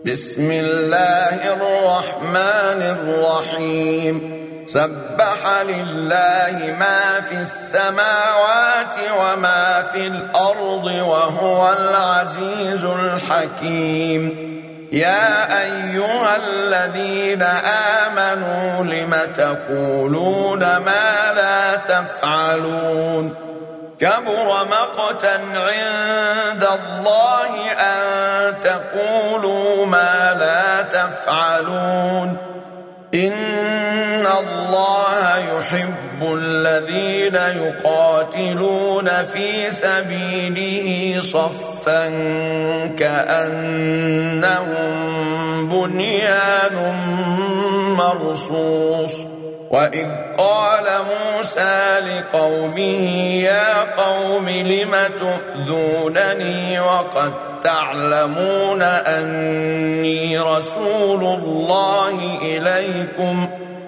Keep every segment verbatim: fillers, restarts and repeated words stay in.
بسم الله الرحمن الرحيم سبح لله ما في السماوات وما في الأرض وهو العزيز الحكيم يا أيها الذين آمنوا لم تقولون ما لا تفعلون كبر مقتا عند الله أن تقولوا ما لا تفعلون إن الله يحب الذين يقاتلون في سبيله صفا كأنهم بنيان مرصوص وإذ قال موسى لقومه يا قوم لم تؤذونني وقد تعلمون أني رسول الله إليكم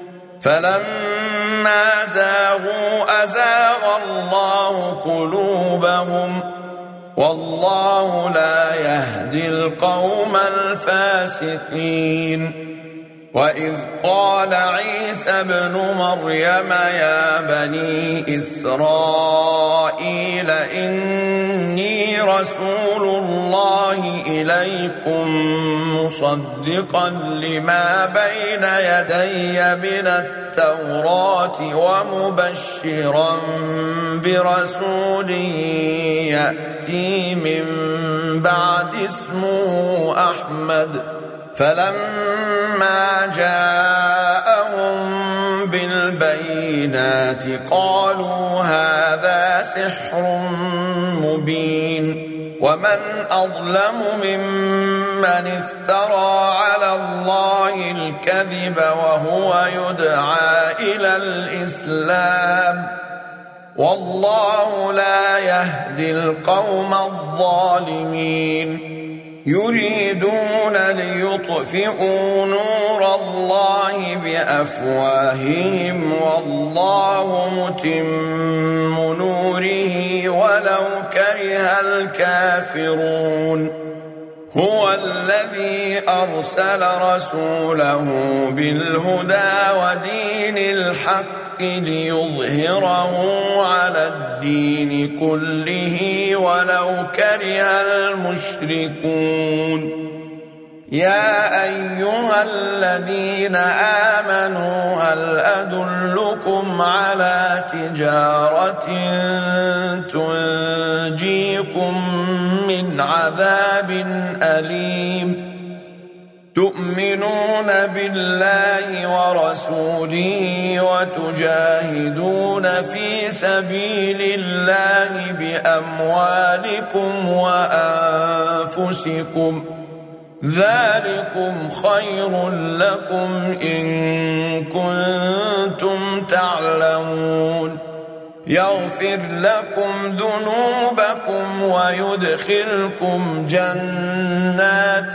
فلما زاغوا أزاغ الله قلوبهم والله لا يهدي القوم الفاسقين وإذ قال عيسى ابن مريم يا بني إسرائيل إني رسول الله إليكم مصدقا لما بين يدي من التوراة ومبشرا برسول يأتي من بعد اسمه أحمد فلما جاءهم بالبينات قالوا هذا سحر مبين ومن أظلم ممن افترى على الله الكذب وهو يدعى إلى الإسلام والله لا يهدي القوم الظالمين يريدون ليطفئوا نور الله بأفواههم والله متم نوره ولو كره الكافرون هو الذي أرسل رسوله بالهدى ودين الحق ليظهره على الدين كله ولو كره المشركون يا أيها الذين آمنوا هل أدلكم على تجارة تنجيكم من عذاب أليم تؤمنون بالله ورسوله وتجاهدون في سبيل الله بأموالكم وأنفسكم ذلكم خير لكم إن كنتم تعلمون يغفر لكم ذنوبكم ويدخلكم جنات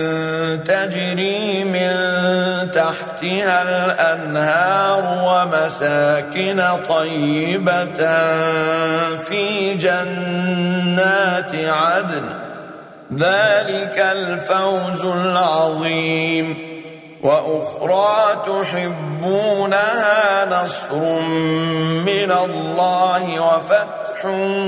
تجري من تحتها الأنهار ومساكن طيبة في جنات عدن ذلك الفوز العظيم وأخرى تحبونها نصر من الله وفتح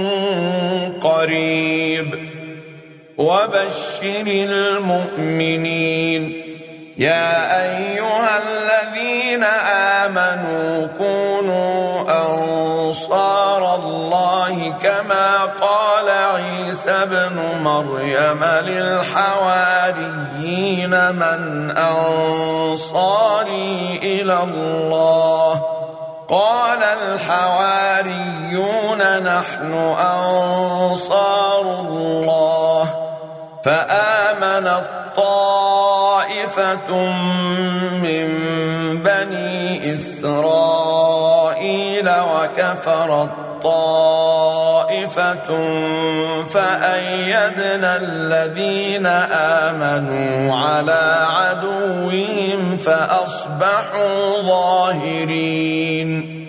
قريب وبشر المؤمنين يا أيها الذين آمنوا كونوا أنصار الله كما قال عيسى ابن مريم للحواريين من أنصاري إلى الله قال الحواريون نحن أنصار الله فآمنت طائفة من بني إسرائيل وكفرت طائفة فأيدنا الذين آمنوا على عدوهم فأصبحوا ظاهرين